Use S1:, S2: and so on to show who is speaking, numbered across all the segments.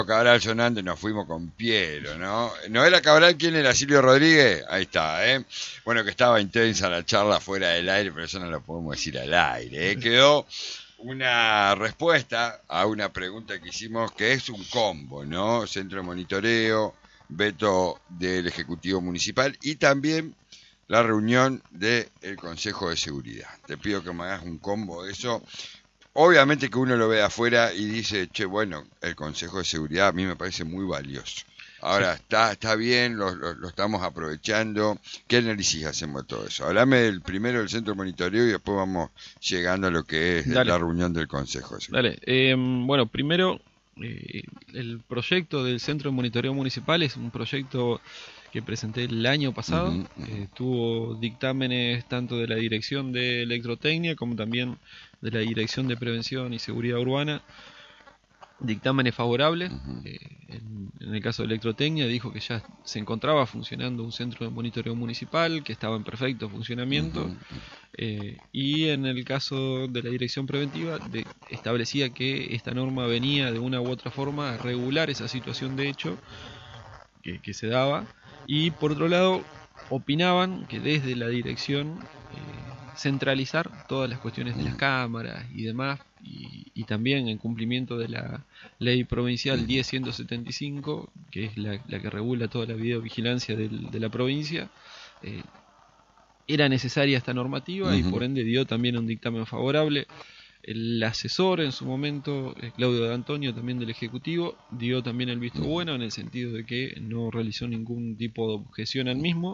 S1: Cabral sonando y nos fuimos con Piero, ¿no? Noela Cabral, ¿quién era? Silvio Rodríguez, ahí está, ¿eh? Bueno, que estaba intensa la charla fuera del aire, pero eso no lo podemos decir al aire, ¿eh? Quedó una respuesta a una pregunta que hicimos, que es un combo, ¿no? Centro de monitoreo, veto del Ejecutivo Municipal y también la reunión del Consejo de Seguridad. Te pido que me hagas un combo de eso. Obviamente que uno lo ve de afuera y dice, che, bueno, el Consejo de Seguridad a mí me parece muy valioso.
S2: Sí,
S1: Ahora, está bien, lo estamos aprovechando. ¿Qué análisis hacemos de todo eso? Hablame primero del centro de monitoreo y después vamos llegando a lo que es
S2: dale,
S1: la reunión del Consejo de Seguridad.
S2: dale. Bueno, primero, el proyecto del Centro de Monitoreo Municipal es un proyecto que presenté el año pasado.
S1: Ujú, ujú,
S2: Tuvo dictámenes tanto de la Dirección de Electrotecnia como también de la Dirección de Prevención y Seguridad Urbana. Dictámenes favorables.
S1: ujú,
S2: En el caso de Electrotecnia dijo que ya se encontraba funcionando un centro de monitoreo municipal, que estaba en perfecto
S1: ujú,
S2: funcionamiento. Y en el caso de la dirección preventiva establecía que esta norma venía de una u otra forma a regular esa situación de hecho que se daba. Y por otro lado, opinaban que desde la dirección centralizar todas las cuestiones de las
S1: ujú,
S2: cámaras y demás, y también en cumplimiento de la ley provincial
S1: ujú,
S2: 10175, que es la que regula toda la videovigilancia de la provincia, eh, era necesaria esta normativa y
S1: ujú,
S2: por ende dio también un dictamen favorable. El asesor en su momento, Claudio de Antonio, también del Ejecutivo, dio también el visto
S1: ujú,
S2: bueno en el sentido de que no realizó ningún tipo de objeción al mismo.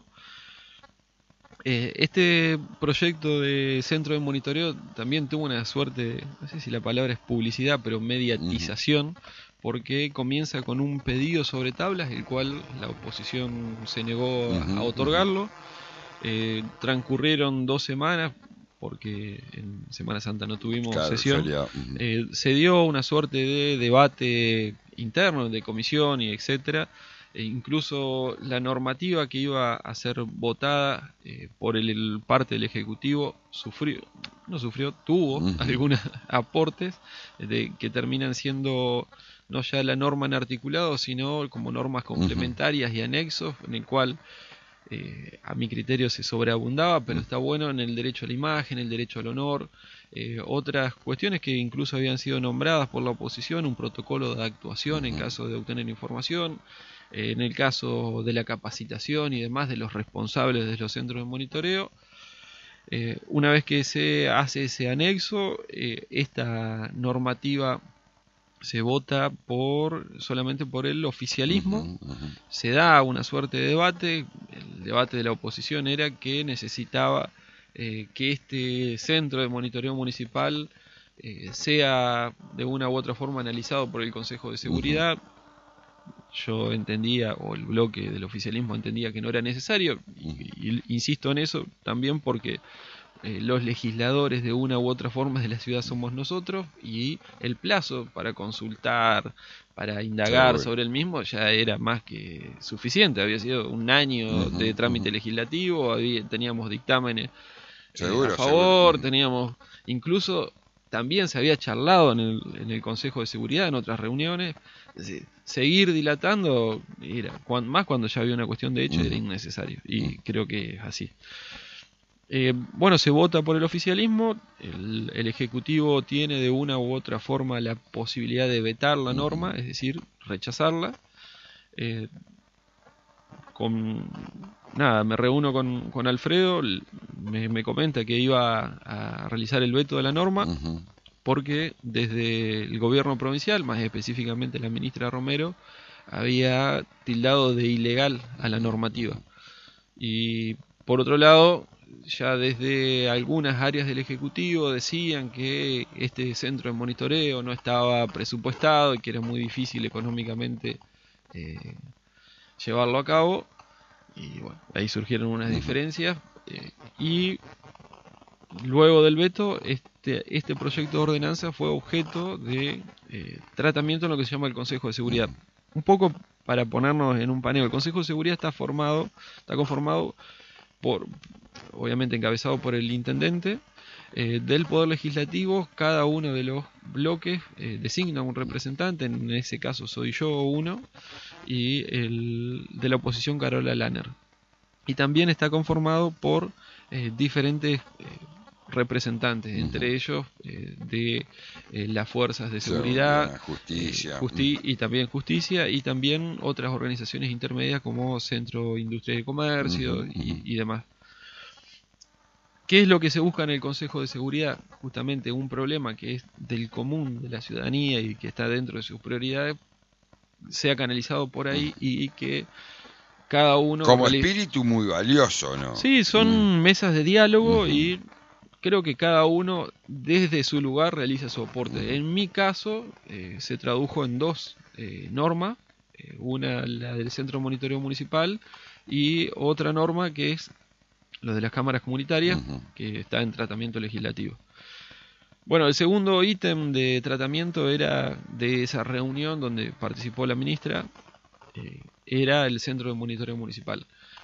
S2: Este proyecto de centro de monitoreo también tuvo una suerte, no sé si la palabra es publicidad, pero
S1: ujú,
S2: mediatización, porque comienza con un pedido sobre tablas, el cual la oposición se negó
S1: ujú,
S2: a
S1: ujú.
S2: otorgarlo. Transcurrieron 2 semanas, porque en Semana Santa no tuvimos
S1: Claro, el
S2: sesión.
S1: feriado. Ujú,
S2: Se dio una suerte de debate interno, de comisión y etcétera. Incluso la normativa que iba a ser votada por el parte del Ejecutivo tuvo
S1: ujú,
S2: algunos aportes que terminan siendo no ya la norma en articulado, sino como normas
S1: ujú,
S2: complementarias y anexos, en el cual a mi criterio se sobreabundaba, pero
S1: ujú,
S2: está bueno en el derecho a la imagen, el derecho al honor, otras cuestiones que incluso habían sido nombradas por la oposición, un protocolo de actuación en
S1: ujú,
S2: caso de obtener información, en el caso de la capacitación y demás de los responsables de los centros de monitoreo. Una vez que se hace ese anexo, esta normativa se vota solamente por el
S1: ujú,
S2: oficialismo.
S1: ujú.
S2: Se da una suerte de debate. El debate de la oposición era que necesitaba que este centro de monitoreo municipal sea de una u otra forma analizado por el Consejo de
S1: Ujú,
S2: Seguridad. Yo entendía, o el bloque del oficialismo entendía que no era necesario,
S1: ujú,
S2: y insisto en eso también porque los legisladores de una u otra forma de la ciudad somos nosotros, y el plazo para consultar, para indagar
S1: seguro.
S2: sobre el mismo ya era más que suficiente. Había sido un año
S1: Ujú,
S2: de
S1: ujú.
S2: trámite legislativo, teníamos dictámenes a
S1: Seguro, seguro.
S2: favor,
S1: Ujú.
S2: teníamos incluso también se había charlado en el Consejo de Seguridad en otras reuniones. Es decir, seguir dilatando era más cuando ya había una cuestión de hecho era
S1: Ujú,
S2: innecesario,
S1: ujú,
S2: y creo que es así. Bueno, se vota por el oficialismo, el Ejecutivo tiene de una u otra forma la posibilidad de vetar la
S1: ujú,
S2: norma, es decir, rechazarla. Eh, con nada, me reúno con Alfredo, me comenta que iba a realizar el veto de la norma,
S1: ujú,
S2: porque desde el gobierno provincial, más específicamente la ministra Romero, había tildado de ilegal a la
S1: ujú,
S2: normativa.
S1: ujú,
S2: Y por otro lado, ya desde algunas áreas del Ejecutivo decían que este centro de monitoreo no estaba presupuestado y que era muy difícil económicamente eh, llevarlo a cabo. Y bueno, ahí surgieron unas
S1: ujú,
S2: diferencias. Y luego del veto, este proyecto de ordenanza fue objeto de tratamiento en lo que se llama el Consejo de Seguridad.
S1: ujú,
S2: Un poco para ponernos en un paneo, el Consejo de Seguridad está conformado por, obviamente encabezado por el intendente, del Poder Legislativo, cada uno de los bloques designa un representante, en ese caso soy yo uno, y el de la oposición Carola Lanner. Y también está conformado por diferentes representantes, entre ellos de las fuerzas de seguridad,
S1: justicia,
S2: y también justicia, y también otras organizaciones intermedias como Centro Industrial y Comercio y demás. ¿Qué es lo que se busca en el Consejo de Seguridad? Justamente un problema que es del común de la ciudadanía y que está dentro de sus prioridades sea canalizado por ahí y que cada uno...
S1: Como espíritu muy valioso, ¿no?
S2: Sí, son mesas de diálogo y creo que cada uno desde su lugar realiza su aporte. En mi caso se tradujo en dos normas, una la del Centro de Monitoreo Municipal y otra norma que es lo de las cámaras comunitarias, que está en tratamiento legislativo. Bueno, el segundo ítem de tratamiento era de esa reunión donde participó la ministra, era el Centro de Monitoreo Municipal.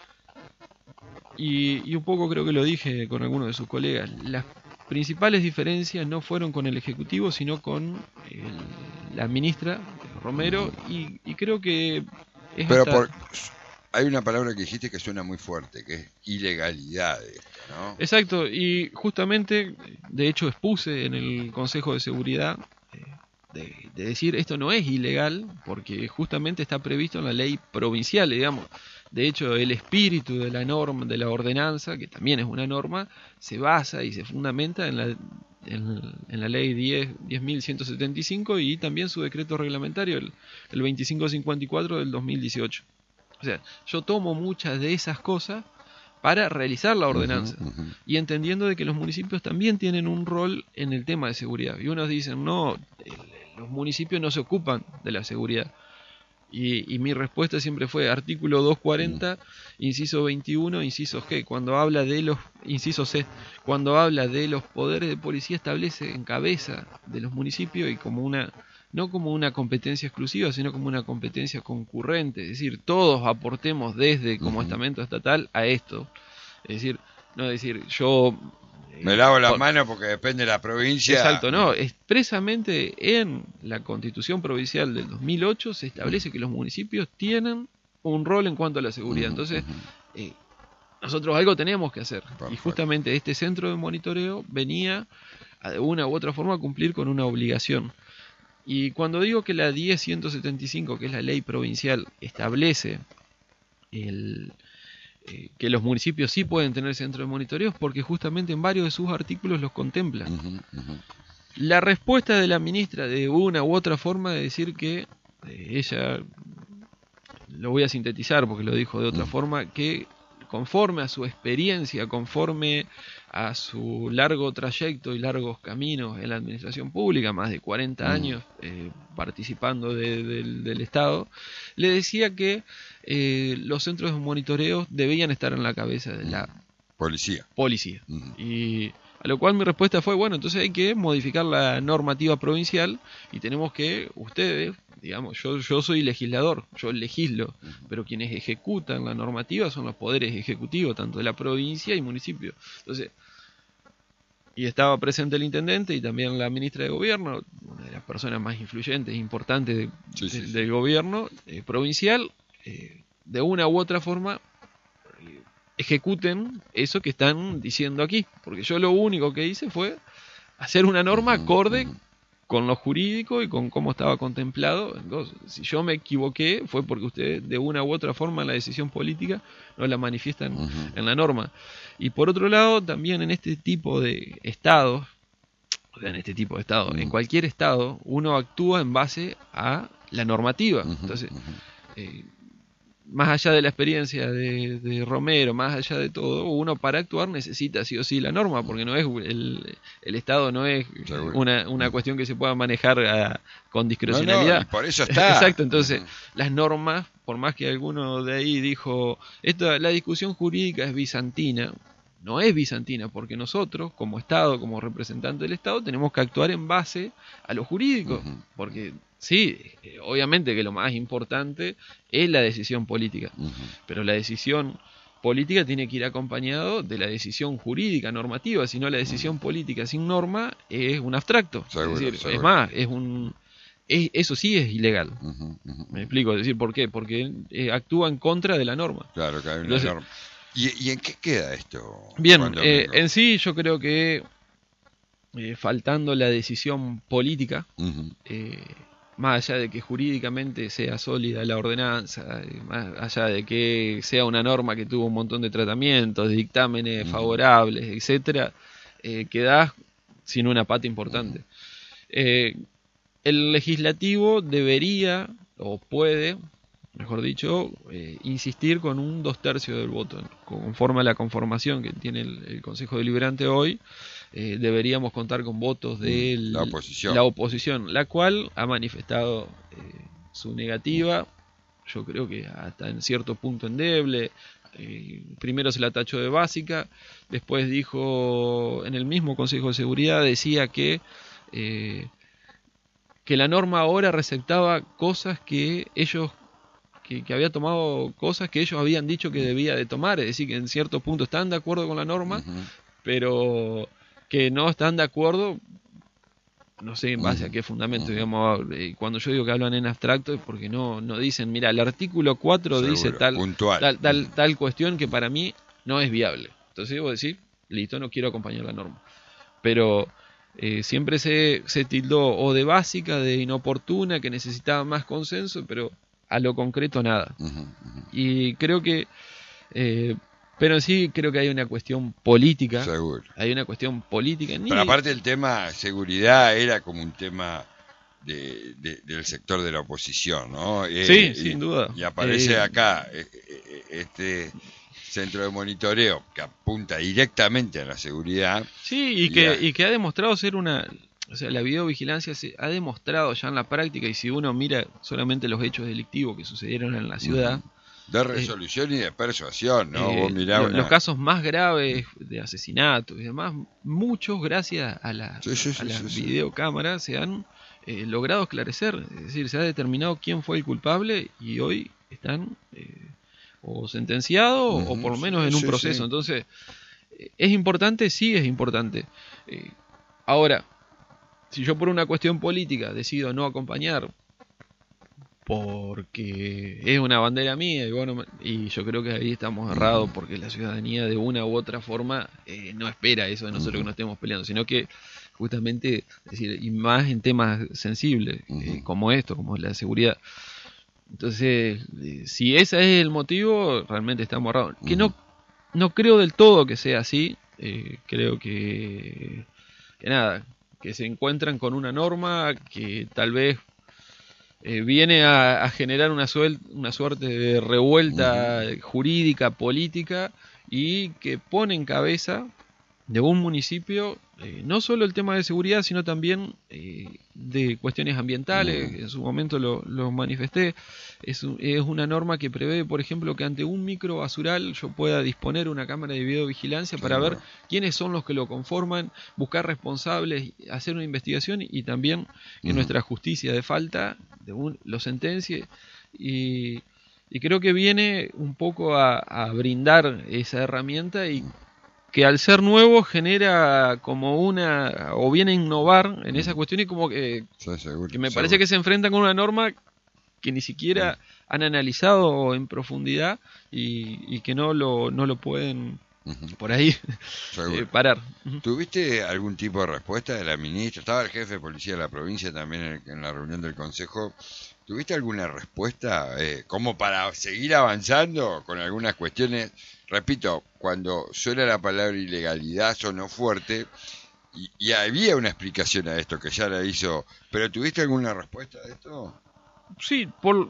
S2: Y un poco creo que lo dije con algunos de sus colegas, las principales diferencias no fueron con el Ejecutivo, sino con la ministra Romero, y creo que es
S1: Pero hay una palabra que dijiste que suena muy fuerte, que es ilegalidad, ¿no?
S2: Exacto, y justamente, de hecho expuse en el Consejo de Seguridad de decir esto no es ilegal, porque justamente está previsto en la ley provincial, digamos. De hecho, el espíritu de la norma, de la ordenanza, que también es una norma, se basa y se fundamenta en la ley 10.175 y también su decreto reglamentario, el 2554 del 2018. O sea, yo tomo muchas de esas cosas para realizar la ordenanza y entendiendo de que los municipios también tienen un rol en el tema de seguridad. Y unos dicen, no, los municipios no se ocupan de la seguridad. Y mi respuesta siempre fue artículo 240, inciso 21, inciso G, cuando habla de los, inciso C, cuando habla de los poderes de policía establece en cabeza de los municipios y como una, no como una competencia exclusiva, sino como una competencia concurrente, es decir, todos aportemos desde como estamento estatal a esto. Es decir, no decir yo...
S1: me lavo las manos porque depende de la provincia.
S2: Exacto, no. Expresamente en la Constitución Provincial del 2008 se establece que los municipios tienen un rol en cuanto a la seguridad. Entonces, nosotros algo tenemos que hacer. Perfecto. Y justamente este centro de monitoreo venía de una u otra forma a cumplir con una obligación. Y cuando digo que la 10.175, que es la ley provincial, establece que los municipios sí pueden tener centros de monitoreo, porque justamente en varios de sus artículos los contemplan. La respuesta de la ministra de una u otra forma de decir que ella, lo voy a sintetizar porque lo dijo de otra forma, que conforme a su experiencia, conforme a su largo trayecto y largos caminos en la administración pública, más de 40 años participando del Estado, le decía que los centros de monitoreo debían estar en la cabeza de la policía. Y a lo cual mi respuesta fue, bueno, entonces hay que modificar la normativa provincial y tenemos que, ustedes, digamos, yo soy legislador, yo legislo, pero quienes ejecutan la normativa son los poderes ejecutivos, tanto de la provincia y municipio. Entonces, y estaba presente el intendente y también la ministra de gobierno, una de las personas más influyentes e importantes del gobierno provincial, de una u otra forma ejecuten eso que están diciendo aquí, porque yo lo único que hice fue hacer una norma acorde con lo jurídico y con cómo estaba contemplado. Entonces, si yo me equivoqué fue porque ustedes de una u otra forma la decisión política no la manifiestan en la norma. Y por otro lado, también en este tipo de estados, o sea, en cualquier estado, uno actúa en base a la normativa. Entonces, más allá de la experiencia de Romero, más allá de todo, uno para actuar necesita sí o sí la norma, porque no es el Estado no es una cuestión que se pueda manejar con discrecionalidad.
S1: Y por eso está.
S2: Exacto, entonces las normas, por más que alguno de ahí dijo, la discusión jurídica es bizantina, no es bizantina, porque nosotros, como Estado, como representante del Estado, tenemos que actuar en base a lo jurídico, porque sí, obviamente que lo más importante es la decisión política, pero la decisión política tiene que ir acompañado de la decisión jurídica, normativa, si no la decisión política sin norma es un abstracto.
S1: Seguro,
S2: es decir,
S1: seguro.
S2: es más, eso sí es ilegal. Me explico, es decir, ¿por qué? Porque actúa en contra de la norma.
S1: Claro, que hay una
S2: Entonces,
S1: norma. ¿Y en qué queda esto?
S2: Bien,
S1: Juan Domingo?
S2: en sí yo creo que faltando la decisión política, más allá de que jurídicamente sea sólida la ordenanza, más allá de que sea una norma que tuvo un montón de tratamientos, de dictámenes favorables, etcétera, quedás sin una pata importante. El legislativo debería, o puede, mejor dicho, insistir con un 2/3 del voto. Conforme a la conformación que tiene el Consejo Deliberante hoy, deberíamos contar con votos de
S1: la
S2: oposición, la cual ha manifestado su negativa, yo creo que hasta en cierto punto endeble. Primero se la tachó de básica, después dijo, en el mismo Consejo de Seguridad, decía que la norma ahora receptaba cosas que ellos que había tomado cosas que ellos habían dicho que debía de tomar, es decir, que en cierto punto están de acuerdo con la norma, pero que no están de acuerdo, no sé en base a qué fundamento, digamos, cuando yo digo que hablan en abstracto es porque no dicen, mira, el artículo 4
S1: Seguro,
S2: dice tal cuestión que para mí no es viable. Entonces debo decir, listo, no quiero acompañar la norma. Pero siempre se tildó o de básica, de inoportuna, que necesitaba más consenso, pero a lo concreto nada. Y creo que pero sí creo que hay una cuestión política.
S1: Seguro.
S2: Hay una cuestión política.
S1: Pero aparte el tema seguridad era como un tema del sector de la oposición, ¿no?
S2: Sí, sin duda.
S1: Y aparece acá este centro de monitoreo que apunta directamente a la seguridad.
S2: Sí, y que ha demostrado ser una... O sea, la videovigilancia se ha demostrado ya en la práctica, y si uno mira solamente los hechos delictivos que sucedieron en la ciudad...
S1: De resolución y de persuasión, ¿no? Vos mirá
S2: los casos más graves de asesinatos y demás, muchos gracias a las videocámaras se han logrado esclarecer. Es decir, se ha determinado quién fue el culpable y hoy están o sentenciados o por lo menos en un proceso. Entonces, ¿es importante? Sí, es importante. Ahora, si yo por una cuestión política decido no acompañar porque es una bandera mía y yo creo que ahí estamos errados, porque la ciudadanía de una u otra forma no espera eso de nosotros que no estemos peleando, sino que justamente, es decir, y más en temas sensibles como esto, como la seguridad. Entonces, si ese es el motivo, realmente estamos errados. Que no creo del todo que sea así. Creo que nada, que se encuentran con una norma que tal vez viene a generar una suerte de revuelta jurídica, política, y que pone en cabeza de un municipio no solo el tema de seguridad, sino también de cuestiones ambientales. En su momento lo manifesté. Es una norma que prevé, por ejemplo, que ante un microbasural yo pueda disponer una cámara de videovigilancia para ver quiénes son los que lo conforman, buscar responsables, hacer una investigación, y también que nuestra justicia de falta lo sentencie. Y creo que viene un poco a brindar esa herramienta, y que al ser nuevo genera como o viene a innovar en esa cuestión, y como que me parece que se enfrentan con una norma que ni siquiera han analizado en profundidad, y que no lo pueden por ahí parar.
S1: ¿Tuviste algún tipo de respuesta de la ministra? Estaba el jefe de policía de la provincia también en la reunión del consejo. ¿Tuviste alguna respuesta como para seguir avanzando con algunas cuestiones? Repito, cuando suena la palabra ilegalidad sonó fuerte, y había una explicación a esto que ya la hizo, pero ¿tuviste alguna respuesta de esto?
S2: Sí,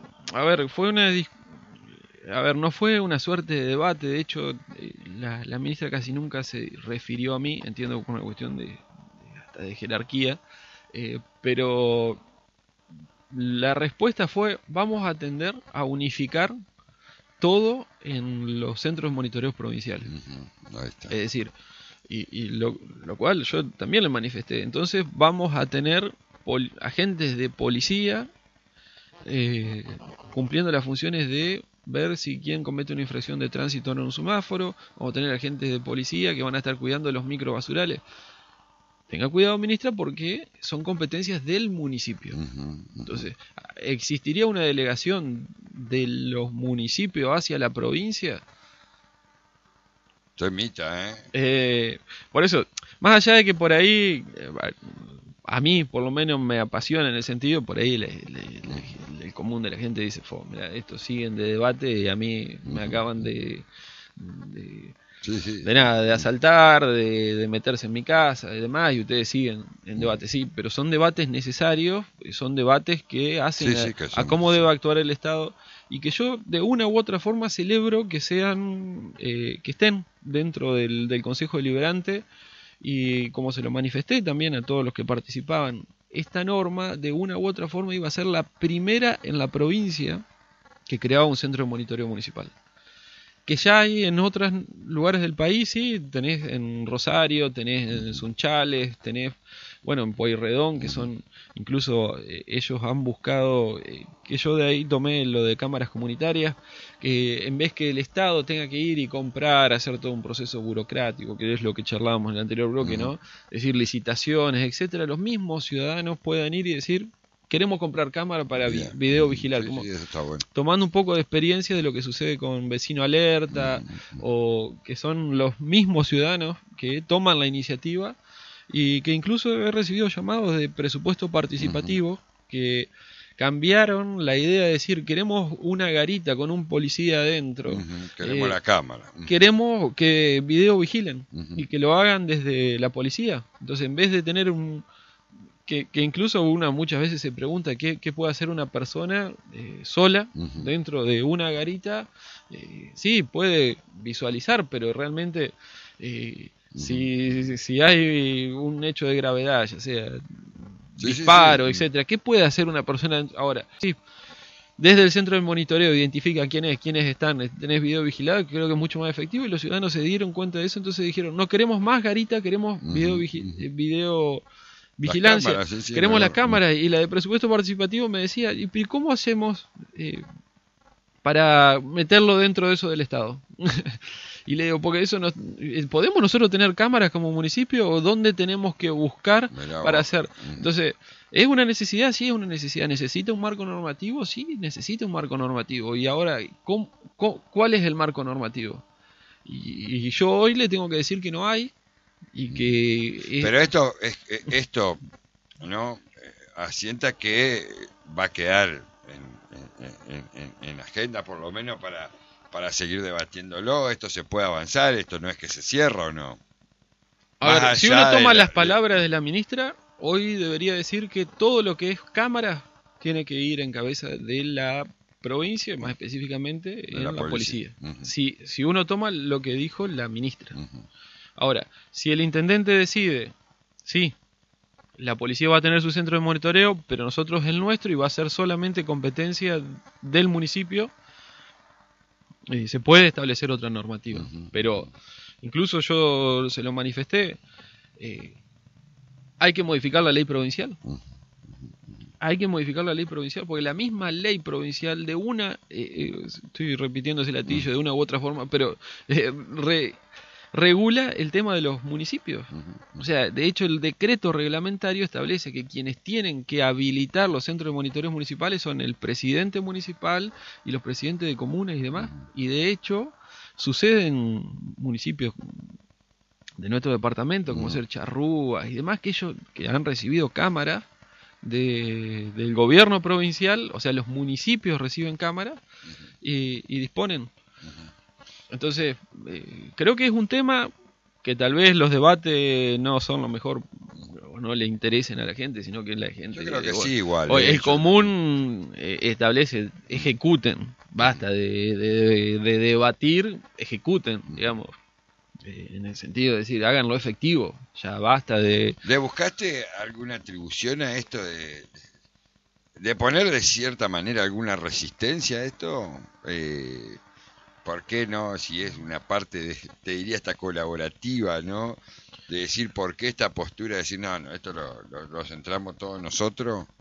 S2: no fue una suerte de debate. De hecho, la ministra casi nunca se refirió a mí, entiendo por una cuestión hasta de jerarquía, pero la respuesta fue: vamos a tender a unificar todo en los centros de monitoreos provinciales.
S1: Ahí está.
S2: Es decir, y lo cual yo también le manifesté. Entonces vamos a tener agentes de policía cumpliendo las funciones de ver si quién comete una infracción de tránsito en un semáforo, vamos a tener agentes de policía que van a estar cuidando los microbasurales. Tenga cuidado, ministra, porque son competencias del municipio. Entonces, ¿existiría una delegación de los municipios hacia la provincia?
S1: Estoy mita, ¿eh?
S2: Por eso, más allá de que por ahí, a mí por lo menos me apasiona en el sentido, por ahí el común de la gente dice, mira, estos siguen de debate y a mí me acaban de nada, de asaltar, de meterse en mi casa y demás, y ustedes siguen en debate. Sí, pero son debates necesarios, son debates que hacen a cómo debe actuar el Estado, y que yo de una u otra forma celebro que sean, que estén dentro del Consejo Deliberante, y como se lo manifesté también a todos los que participaban, esta norma de una u otra forma iba a ser la primera en la provincia que creaba un centro de monitoreo municipal. Que ya hay en otros lugares del país, sí, tenés en Rosario, tenés en Sunchales, tenés, bueno, en Pueyrredón, que son, incluso ellos han buscado, que yo de ahí tomé lo de cámaras comunitarias, que en vez que el Estado tenga que ir y comprar, hacer todo un proceso burocrático, que es lo que charlábamos en el anterior bloque, ¿no? Es decir, licitaciones, etcétera, los mismos ciudadanos puedan ir y decir, queremos comprar cámara para video vigilar,
S1: Sí,
S2: como,
S1: eso está bueno.
S2: tomando un poco de experiencia de lo que sucede con Vecino Alerta, o que son los mismos ciudadanos que toman la iniciativa, y que incluso he recibido llamados de presupuesto participativo que cambiaron la idea de decir, queremos una garita con un policía adentro,
S1: Queremos la cámara,
S2: queremos que video vigilen y que lo hagan desde la policía. Entonces, en vez de tener que incluso una muchas veces se pregunta qué puede hacer una persona sola dentro de una garita. Sí, puede visualizar, pero realmente si hay un hecho de gravedad, ya sea disparo, etcétera, ¿qué puede hacer una persona ahora? Sí, desde el centro de monitoreo identifica quiénes están, tenés video vigilado, creo que es mucho más efectivo, y los ciudadanos se dieron cuenta de eso, entonces dijeron, no queremos más garita, queremos video vigilancia, cámaras, queremos las cámaras. Y la de presupuesto participativo me decía, ¿y cómo hacemos para meterlo dentro de eso del Estado? Y le digo, porque eso no, ¿podemos nosotros tener cámaras como municipio, o dónde tenemos que buscar para hacer? Entonces, ¿es una necesidad? Sí, es una necesidad. ¿Necesita un marco normativo? Sí, necesita un marco normativo. Y ahora, ¿cuál es el marco normativo? Y yo hoy le tengo que decir que no hay. Y que
S1: pero esto no asienta que va a quedar en agenda, por lo menos para seguir debatiéndolo. Esto se puede avanzar, esto no es que se cierra o no.
S2: A ver, si uno toma las palabras de la ministra, hoy debería decir que todo lo que es cámara tiene que ir en cabeza de la provincia, más específicamente en la policía. Si uno toma lo que dijo la ministra. Ahora, si el intendente decide, sí, la policía va a tener su centro de monitoreo, pero nosotros el nuestro, y va a ser solamente competencia del municipio, se puede establecer otra normativa. Pero incluso yo se lo manifesté, hay que modificar la ley provincial. Hay que modificar la ley provincial, porque la misma ley provincial de una, estoy repitiendo ese latillo de una u otra forma, pero regula el tema de los municipios. O sea, de hecho el decreto reglamentario establece que quienes tienen que habilitar los centros de monitoreo municipales son el presidente municipal y los presidentes de comunas y demás. Y de hecho sucede en municipios de nuestro departamento, como ser Charrúa y demás, que ellos que han recibido cámaras del gobierno provincial, o sea, los municipios reciben cámaras y disponen. Entonces, creo que es un tema que tal vez los debates no son lo mejor, o no le interesen a la gente, sino que la gente...
S1: Yo creo que sí, igual.
S2: El común establece, ejecuten, basta de debatir, ejecuten, digamos, en el sentido de decir, háganlo efectivo, ya basta de...
S1: ¿Le buscaste alguna atribución a esto de poner de cierta manera alguna resistencia a esto? ¿Por qué no? Si es una parte, te diría, esta colaborativa, ¿no? De decir, ¿por qué esta postura de decir, no, esto lo centramos todos nosotros?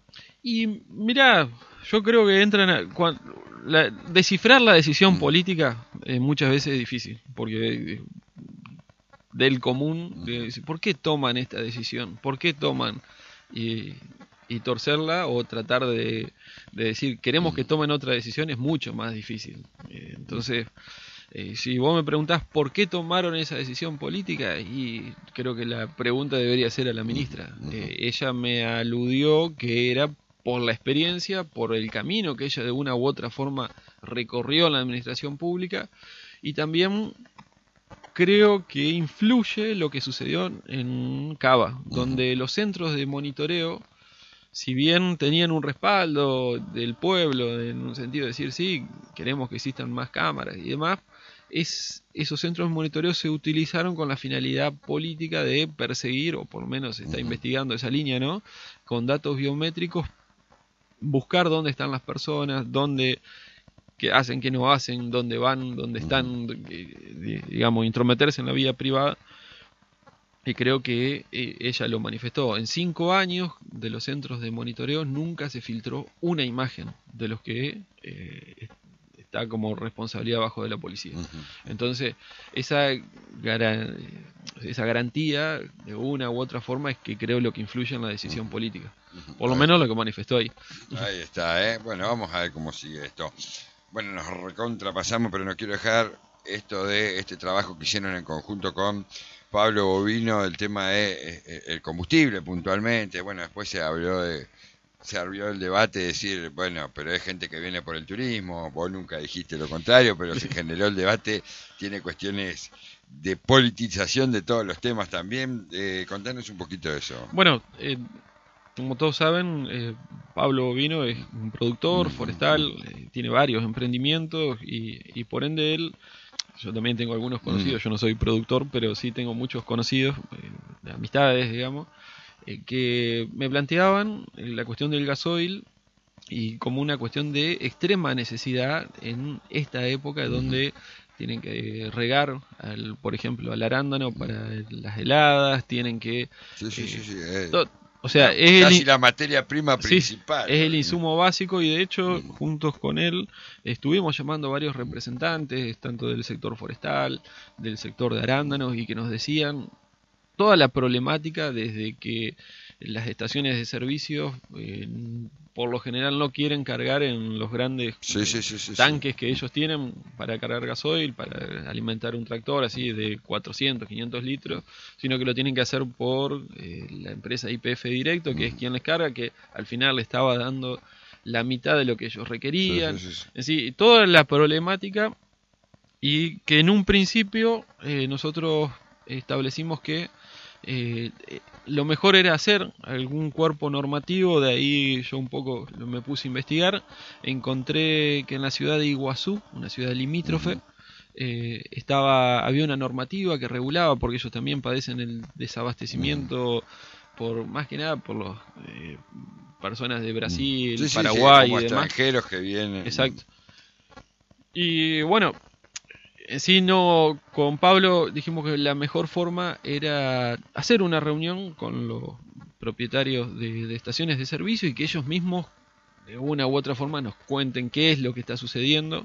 S2: Y mirá, yo creo que descifrar la decisión política muchas veces es difícil, porque del común, ¿por qué toman esta decisión? ¿Por qué toman? Y, y torcerla o tratar de decir queremos que tomen otra decisión es mucho más difícil. Entonces, si vos me preguntás por qué tomaron esa decisión política, y creo que la pregunta debería ser a la ministra. Ella me aludió que era por la experiencia, por el camino que ella de una u otra forma recorrió en la administración pública, y también creo que influye lo que sucedió en Cava, donde los centros de monitoreo, si bien tenían un respaldo del pueblo, en un sentido de decir, sí, queremos que existan más cámaras y demás, esos centros de monitoreo se utilizaron con la finalidad política de perseguir, o por lo menos se está investigando esa línea, ¿no? Con datos biométricos, buscar dónde están las personas, dónde que hacen, que no hacen, dónde van, dónde están, digamos, intrometerse en la vida privada. Y creo que ella lo manifestó. En 5 años de los centros de monitoreo nunca se filtró una imagen de los que está como responsabilidad bajo de la policía. Entonces, esa garantía, de una u otra forma, es que creo lo que influye en la decisión política. Por lo menos lo que manifestó ahí.
S1: Ahí está, ¿eh? Bueno, vamos a ver cómo sigue esto. Bueno, nos recontrapasamos, pero no quiero dejar esto de este trabajo que hicieron en conjunto con Pablo Bovino, el tema de el combustible puntualmente. Bueno, después se abrió el debate de decir, bueno, pero es gente que viene por el turismo, vos nunca dijiste lo contrario, pero se generó el debate, tiene cuestiones de politización de todos los temas también. Contanos un poquito de eso.
S2: Bueno, como todos saben, Pablo Bovino es un productor forestal, tiene varios emprendimientos y por ende él, yo también tengo algunos conocidos, yo no soy productor, pero sí tengo muchos conocidos, de amistades, digamos, que me planteaban la cuestión del gasoil y como una cuestión de extrema necesidad en esta época donde tienen que regar, por ejemplo, al arándano para las heladas, tienen que... O sea, es
S1: casi la materia prima principal.
S2: Sí, es el insumo básico y de hecho, juntos con él, estuvimos llamando a varios representantes, tanto del sector forestal, del sector de arándanos, y que nos decían toda la problemática desde que las estaciones de servicio por lo general no quieren cargar en los grandes tanques que ellos tienen para cargar gasoil, para alimentar un tractor así de 400, 500 litros, sino que lo tienen que hacer por la empresa YPF Directo, que es quien les carga, que al final le estaba dando la mitad de lo que ellos requerían. Sí, toda la problemática, y que en un principio nosotros establecimos que lo mejor era hacer algún cuerpo normativo. De ahí yo un poco me puse a investigar, encontré que en la ciudad de Iguazú, una ciudad limítrofe, había una normativa que regulaba, porque ellos también padecen el desabastecimiento por más que nada por los personas de Brasil, Paraguay
S1: como
S2: y demás,
S1: extranjeros que vienen.
S2: Exacto. Y bueno, no, con Pablo dijimos que la mejor forma era hacer una reunión con los propietarios de estaciones de servicio y que ellos mismos de una u otra forma nos cuenten qué es lo que está sucediendo,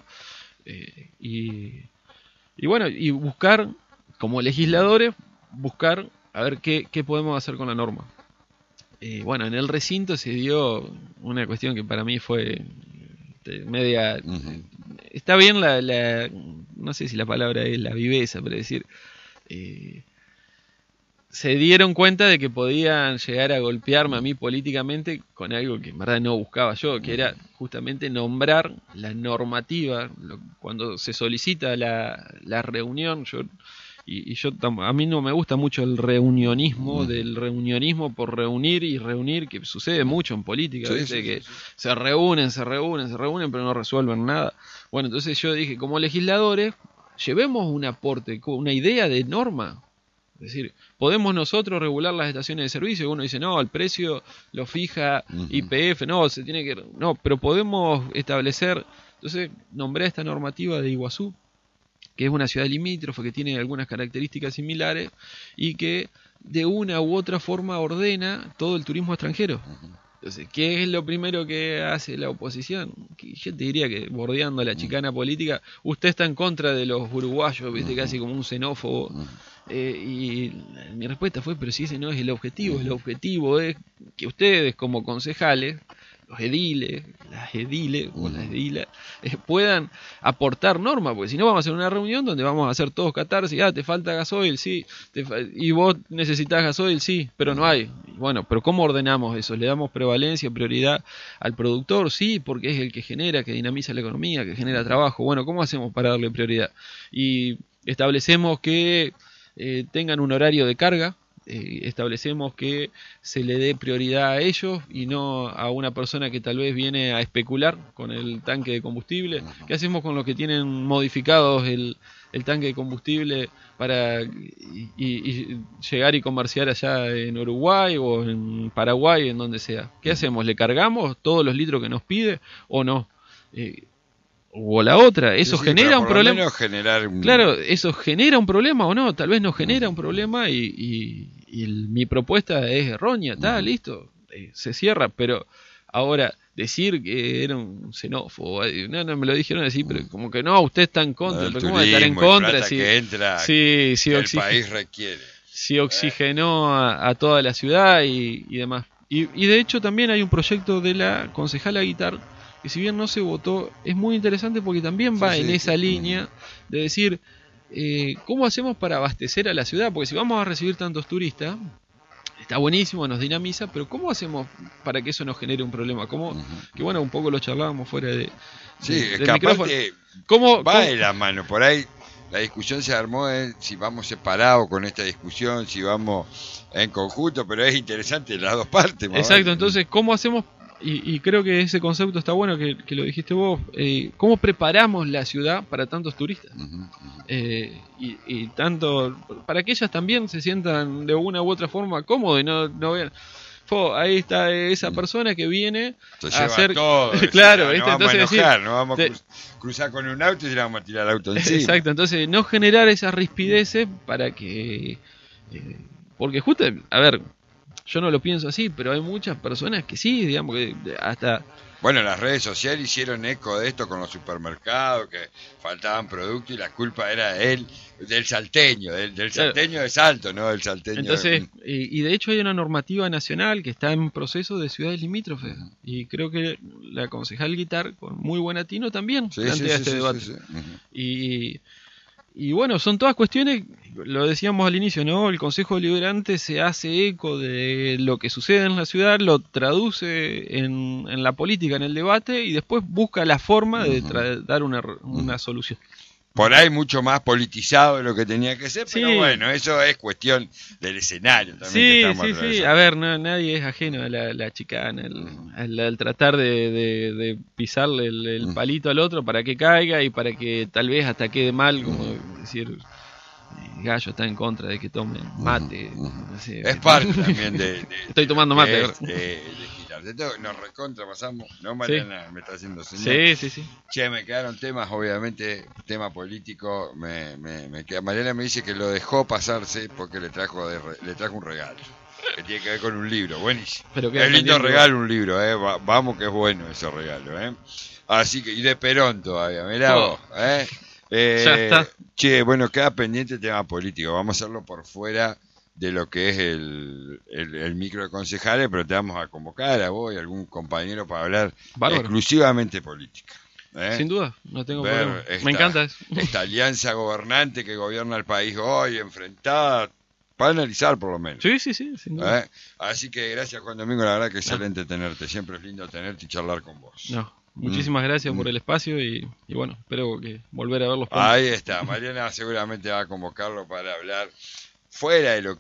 S2: y bueno, y buscar como legisladores, buscar a ver qué podemos hacer con la norma. Bueno, en el recinto se dio una cuestión que para mí fue media... Está bien no sé si la palabra es la viveza, pero decir, se dieron cuenta de que podían llegar a golpearme a mí políticamente con algo que en verdad no buscaba yo, que era justamente nombrar la normativa. Cuando se solicita la reunión, a mí no me gusta mucho el reunionismo, del reunionismo por reunir y reunir, que sucede mucho en política, que se reúnen, pero no resuelven nada. Bueno, entonces yo dije, como legisladores, llevemos un aporte, una idea de norma. Es decir, podemos nosotros regular las estaciones de servicio. Uno dice, no, el precio lo fija YPF, no, pero podemos establecer. Entonces nombré esta normativa de Iguazú, que es una ciudad limítrofe, que tiene algunas características similares y que de una u otra forma ordena todo el turismo extranjero. Entonces, ¿qué es lo primero que hace la oposición? Que yo te diría que, bordeando la chicana política, usted está en contra de los uruguayos, ¿viste? Casi como un xenófobo. Y mi respuesta fue, pero si ese no es el objetivo es que ustedes como concejales, los ediles, las ediles o las edilas, puedan aportar normas, porque si no vamos a hacer una reunión donde vamos a hacer todos catarsis, te falta gasoil, sí, y vos necesitas gasoil, sí, pero no hay. Bueno, pero ¿cómo ordenamos eso? ¿Le damos prevalencia, prioridad al productor? Sí, porque es el que genera, que dinamiza la economía, que genera trabajo. Bueno, ¿cómo hacemos para darle prioridad? Y establecemos que tengan un horario de carga, establecemos que se le dé prioridad a ellos y no a una persona que tal vez viene a especular con el tanque de combustible. ¿Qué hacemos con los que tienen modificados el tanque de combustible para y llegar y comerciar allá en Uruguay o en Paraguay, en donde sea? ¿Qué hacemos? ¿Le cargamos todos los litros que nos pide o no? O la otra, eso genera un problema. Claro, eso genera un problema o no, tal vez no genera un problema y mi propuesta es errónea, está listo, se cierra, pero ahora decir que era un xenófobo, no me lo dijeron así, pero como que no, usted está en contra, pero ¿cómo va a estar en contra si
S1: el país requiere?
S2: Si oxigenó a toda la ciudad y demás. Y de hecho también hay un proyecto de la concejala Guitar, que si bien no se votó, es muy interesante porque también va en esa línea de decir, ¿cómo hacemos para abastecer a la ciudad? Porque si vamos a recibir tantos turistas, está buenísimo, nos dinamiza, pero ¿cómo hacemos para que eso no genere un problema? Que bueno, un poco lo charlábamos fuera de
S1: es que aparte va de la mano, por ahí la discusión se armó si vamos separados con esta discusión, si vamos en conjunto, pero es interesante las dos partes.
S2: Exacto, entonces, ¿cómo hacemos? Y creo que ese concepto está bueno que lo dijiste vos. ¿Cómo preparamos la ciudad para tantos turistas? Y tanto para que ellas también se sientan de una u otra forma cómodos y no vean. Ahí está esa persona que viene a hacer
S1: todo.
S2: Claro,
S1: no vamos a enojar, no vamos a cruzar con un auto y le vamos a tirar el auto encima.
S2: Exacto, entonces no generar esas rispideces para que porque justo, a ver, yo no lo pienso así, pero hay muchas personas que sí, digamos que hasta...
S1: Bueno, las redes sociales hicieron eco de esto con los supermercados, que faltaban productos y la culpa era de él, del salteño, del salteño de Salto, ¿no? Del salteño.
S2: Entonces, y de hecho hay una normativa nacional que está en proceso de ciudades limítrofes, y creo que la concejal Guitar, con muy buen atino, también plantea este debate. Y bueno, son todas cuestiones, lo decíamos al inicio, ¿no? El Consejo Deliberante se hace eco de lo que sucede en la ciudad, lo traduce en la política, en el debate, y después busca la forma de dar una solución.
S1: Por ahí mucho más politizado de lo que tenía que ser, pero bueno, eso es cuestión del escenario también.
S2: Sí. A ver, nadie es ajeno a la chicana, al tratar de pisarle el palito al otro para que caiga y para que tal vez hasta quede mal, como decir, Gallo está en contra de que tomen mate. No sé,
S1: es parte también de
S2: estoy tomando mate.
S1: Nos recontra pasamos, no Mariana me está haciendo señal.
S2: Sí.
S1: Che, me quedaron temas, obviamente, tema político, me queda. Mariana me dice que lo dejó pasarse porque le trajo un regalo, que tiene que ver con un libro, buenísimo. Es lindo regalo un libro, vamos que es bueno ese regalo, Así que, y de Perón todavía, mirá vos,
S2: Ya está.
S1: Che, bueno, queda pendiente el tema político, vamos a hacerlo por fuera de lo que es el micro de concejales, pero te vamos a convocar a vos y a algún compañero para hablar exclusivamente política.
S2: Sin duda, no tengo problema. Me encanta eso.
S1: Esta alianza gobernante que gobierna el país hoy, enfrentada, para analizar por lo menos.
S2: Sí, sin duda.
S1: Así que gracias, Juan Domingo, la verdad que excelente tenerte, siempre es lindo tenerte y charlar con vos.
S2: Muchísimas gracias por el espacio y bueno, espero que volver a verlos pronto.
S1: Ahí está, Mariana seguramente va a convocarlo para hablar fuera de lo